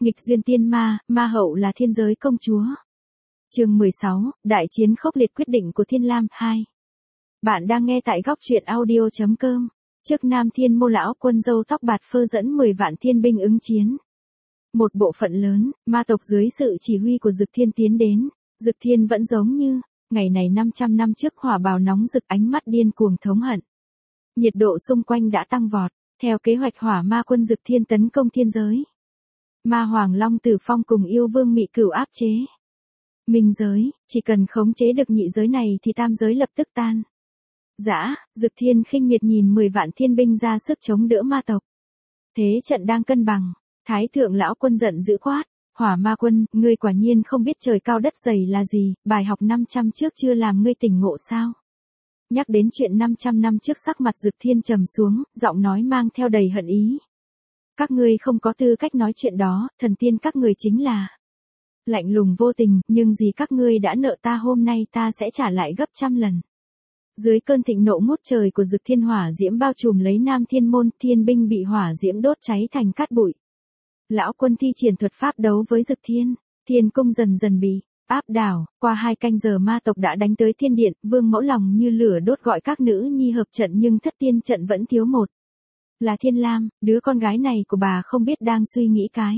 Nghịch duyên tiên ma, ma hậu là thiên giới công chúa. Chương 16, Đại chiến khốc liệt quyết định của Thiên Lam 2. Bạn đang nghe tại góc truyện audio.com. Trước Nam Thiên Mô lão quân râu tóc bạc phơ dẫn 10 vạn thiên binh ứng chiến. Một bộ phận lớn, ma tộc dưới sự chỉ huy của Dực Thiên tiến đến. Dực Thiên vẫn giống như, ngày này 500 năm trước hỏa bào nóng rực ánh mắt điên cuồng thống hận. Nhiệt độ xung quanh đã tăng vọt, theo kế hoạch hỏa ma quân Dực Thiên tấn công thiên giới. Ma Hoàng Long Tử Phong cùng yêu vương Mị Cửu áp chế. Minh giới, chỉ cần khống chế được nhị giới này thì tam giới lập tức tan. Dã, Dực Thiên khinh miệt nhìn 10 vạn thiên binh ra sức chống đỡ ma tộc. Thế trận đang cân bằng, Thái thượng lão quân giận dữ quát, hỏa ma quân, ngươi quả nhiên không biết trời cao đất dày là gì, bài học 500 trước chưa làm ngươi tỉnh ngộ sao? Nhắc đến chuyện 500 năm trước sắc mặt Dực Thiên trầm xuống, giọng nói mang theo đầy hận ý. Các ngươi không có tư cách nói chuyện đó, thần tiên các người chính là lạnh lùng vô tình, nhưng gì các ngươi đã nợ ta hôm nay ta sẽ trả lại gấp trăm lần. Dưới cơn thịnh nộ ngút trời của Dực Thiên hỏa diễm bao trùm lấy Nam Thiên môn, thiên binh bị hỏa diễm đốt cháy thành cát bụi. Lão quân thi triển thuật pháp đấu với Dực Thiên, thiên cung dần dần bị áp đảo, qua 2 canh giờ ma tộc đã đánh tới thiên điện, vương mẫu lòng như lửa đốt gọi các nữ nhi hợp trận nhưng thất tiên trận vẫn thiếu một. Là Thiên Lam, đứa con gái này của bà không biết đang suy nghĩ cái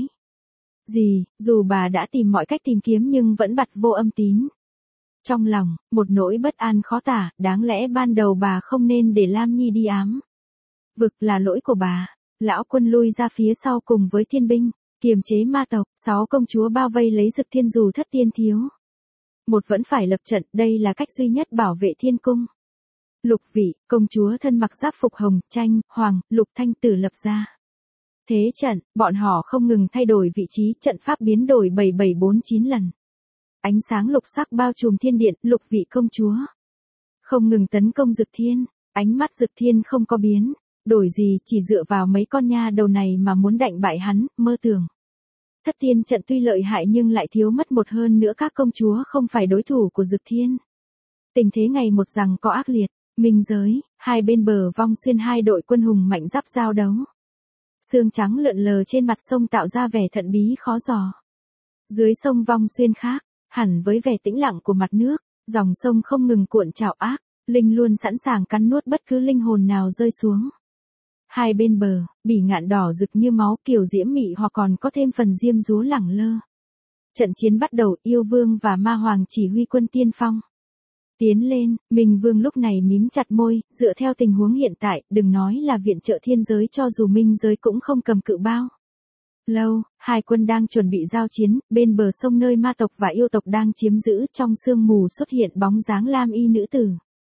gì, dù bà đã tìm mọi cách tìm kiếm nhưng vẫn bặt vô âm tín. Trong lòng, một nỗi bất an khó tả, đáng lẽ ban đầu bà không nên để Lam Nhi đi ám vực, là lỗi của bà. Lão quân lui ra phía sau cùng với thiên binh, kiềm chế ma tộc, 6 công chúa bao vây lấy Dực Thiên dù thất tiên thiếu. Một vẫn phải lập trận, đây là cách duy nhất bảo vệ thiên cung. Lục vị, công chúa thân mặc giáp phục hồng, tranh, hoàng, lục thanh tử lập ra. Thế trận, bọn họ không ngừng thay đổi vị trí, trận pháp biến đổi 7749 lần. Ánh sáng lục sắc bao trùm thiên điện, lục vị công chúa không ngừng tấn công Dực Thiên, ánh mắt Dực Thiên không có biến, đổi gì, chỉ dựa vào mấy con nha đầu này mà muốn đạnh bại hắn, mơ tưởng. Thất tiên trận tuy lợi hại nhưng lại thiếu mất một, hơn nữa các công chúa không phải đối thủ của Dực Thiên. Tình thế ngày một rằng có ác liệt. Minh giới, hai bên bờ Vong Xuyên hai đội quân hùng mạnh giáp giao đấu. Sương trắng lượn lờ trên mặt sông tạo ra vẻ thận bí khó dò. Dưới sông Vong Xuyên khác, hẳn với vẻ tĩnh lặng của mặt nước, dòng sông không ngừng cuộn trào ác, linh luôn sẵn sàng cắn nuốt bất cứ linh hồn nào rơi xuống. Hai bên bờ, bỉ ngạn đỏ rực như máu, kiểu diễm mị hoặc còn có thêm phần diêm dúa lẳng lơ. Trận chiến bắt đầu, yêu vương và ma hoàng chỉ huy quân tiên phong. Tiến lên, Minh Vương lúc này mím chặt môi, dựa theo tình huống hiện tại, đừng nói là viện trợ thiên giới, cho dù minh giới cũng không cầm cự bao lâu. Hai quân đang chuẩn bị giao chiến, bên bờ sông nơi ma tộc và yêu tộc đang chiếm giữ, trong sương mù xuất hiện bóng dáng lam y nữ tử.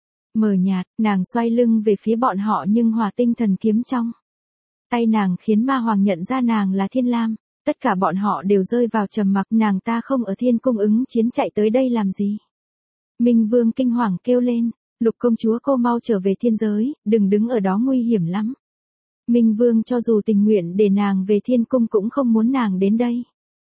Mờ nhạt, nàng xoay lưng về phía bọn họ nhưng hỏa tinh thần kiếm trong tay nàng khiến ma hoàng nhận ra nàng là Thiên Lam. Tất cả bọn họ đều rơi vào trầm mặc, nàng ta không ở thiên cung ứng chiến chạy tới đây làm gì? Minh Vương kinh hoàng kêu lên, Lục công chúa cô mau trở về thiên giới, đừng đứng ở đó nguy hiểm lắm. Minh Vương cho dù tình nguyện để nàng về thiên cung cũng không muốn nàng đến đây.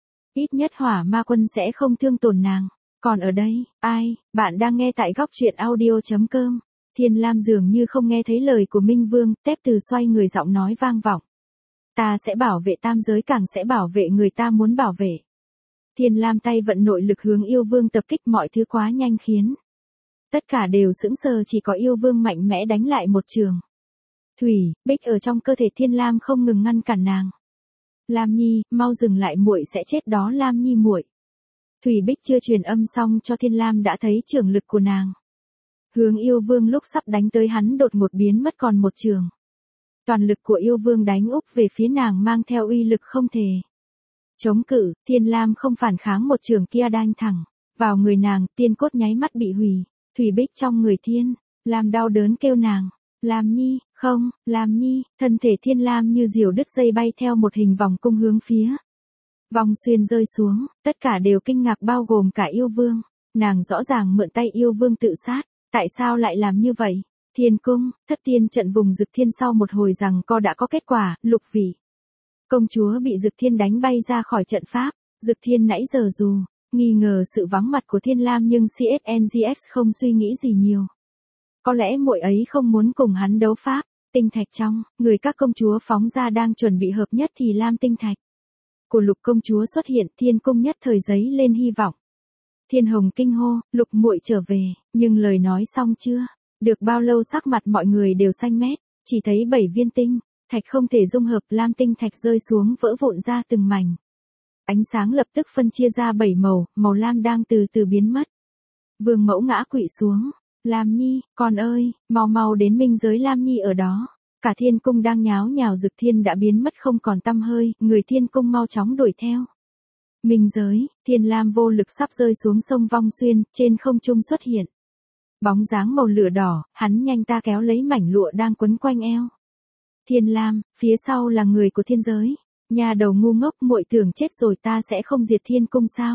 Ít nhất hỏa ma quân sẽ không thương tổn nàng. Còn ở đây, ai, bạn đang nghe tại góc truyện audio.com. Thiên Lam dường như không nghe thấy lời của Minh Vương, tép từ xoay người giọng nói vang vọng. Ta sẽ bảo vệ tam giới, càng sẽ bảo vệ người ta muốn bảo vệ. Thiên Lam tay vận nội lực hướng yêu vương tập kích, mọi thứ quá nhanh khiến tất cả đều sững sờ, chỉ có yêu vương mạnh mẽ đánh lại một trường. Thủy, Bích ở trong cơ thể Thiên Lam không ngừng ngăn cản nàng. Lam Nhi, mau dừng lại, muội sẽ chết đó Lam Nhi muội. Thủy Bích chưa truyền âm xong cho Thiên Lam đã thấy trường lực của nàng. Hướng yêu vương lúc sắp đánh tới hắn đột ngột biến mất còn một trường. Toàn lực của yêu vương đánh úp về phía nàng mang theo uy lực không thể chống cự. Thiên Lam không phản kháng một trường kia đanh thẳng vào người nàng, tiên cốt nháy mắt bị hủy. Thủy Bích trong người Thiên Lam đau đớn kêu nàng, Lam Nhi, không, Lam Nhi. Thân thể Thiên Lam như diều đứt dây bay theo một hình vòng cung hướng phía Vong Xuyên rơi xuống, tất cả đều kinh ngạc bao gồm cả yêu vương. Nàng rõ ràng mượn tay yêu vương tự sát, tại sao lại làm như vậy? Thiên cung, thất tiên trận vùng Dực Thiên sau một hồi rằng co đã có kết quả, Lục vị công chúa bị Dực Thiên đánh bay ra khỏi trận pháp. Dực Thiên nãy giờ dù nghi ngờ sự vắng mặt của Thiên Lam nhưng CSNGX không suy nghĩ gì nhiều. Có lẽ muội ấy không muốn cùng hắn đấu pháp. Tinh thạch trong người các công chúa phóng ra đang chuẩn bị hợp nhất thì Lam tinh thạch của Lục công chúa xuất hiện, Thiên cung nhất thời giấy lên hy vọng. Thiên Hồng kinh hô, Lục muội trở về, nhưng lời nói xong chưa, được bao lâu sắc mặt mọi người đều xanh mét, chỉ thấy 7 viên tinh thạch không thể dung hợp, lam tinh thạch rơi xuống vỡ vụn ra từng mảnh. Ánh sáng lập tức phân chia ra 7 màu, màu lam đang từ từ biến mất. Vương mẫu ngã quỵ xuống, Lam Nhi, con ơi, mau mau đến minh giới, Lam Nhi ở đó. Cả thiên cung đang nháo nhào, Dực Thiên đã biến mất không còn tăm hơi, người thiên cung mau chóng đuổi theo. Minh giới, Thiên Lam vô lực sắp rơi xuống sông Vong Xuyên, trên không trung xuất hiện. Bóng dáng màu lửa đỏ, hắn nhanh ta kéo lấy mảnh lụa đang quấn quanh eo. Thiên Lam, phía sau là người của thiên giới. Nhà đầu ngu ngốc, muội tưởng chết rồi ta sẽ không diệt thiên cung sao?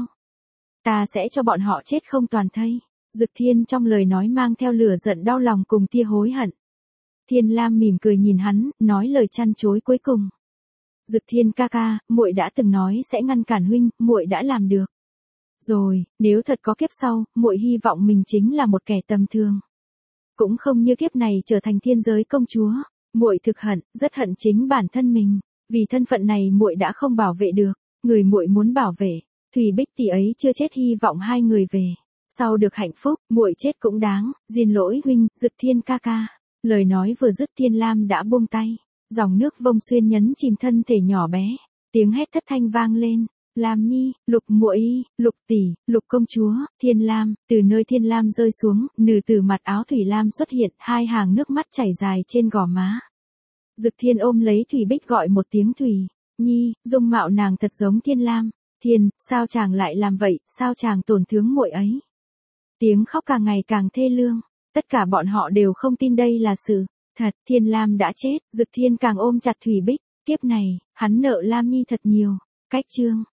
Ta sẽ cho bọn họ chết không toàn thây. Dực Thiên trong lời nói mang theo lửa giận, đau lòng cùng tia hối hận. Thiên Lam mỉm cười nhìn hắn, nói lời chăn chối cuối cùng. Dực Thiên ca ca, muội đã từng nói sẽ ngăn cản huynh, muội đã làm được. Rồi, nếu thật có kiếp sau, muội hy vọng mình chính là một kẻ tầm thường. Cũng không như kiếp này trở thành thiên giới công chúa. Muội thực hận, rất hận chính bản thân mình. Vì thân phận này muội đã không bảo vệ được, người muội muốn bảo vệ. Thủy Bích tỷ ấy chưa chết, hy vọng hai người về sau được hạnh phúc, muội chết cũng đáng, xin lỗi huynh, Dực Thiên ca ca. Lời nói vừa dứt, Thiên Lam đã buông tay, dòng nước Vong Xuyên nhấn chìm thân thể nhỏ bé, tiếng hét thất thanh vang lên. Lam Nhi, Lục muội, Lục tỷ, Lục công chúa, Thiên Lam, từ nơi Thiên Lam rơi xuống, nữ tử mặc áo thủy lam xuất hiện, hai hàng nước mắt chảy dài trên gò má. Dực Thiên ôm lấy Thủy Bích gọi một tiếng Thủy Nhi, dung mạo nàng thật giống Thiên Lam. Thiên, sao chàng lại làm vậy, sao chàng tổn thương muội ấy? Tiếng khóc càng ngày càng thê lương, tất cả bọn họ đều không tin đây là sự thật, Thiên Lam đã chết, Dực Thiên càng ôm chặt Thủy Bích, kiếp này, hắn nợ Lam Nhi thật nhiều. Cách chương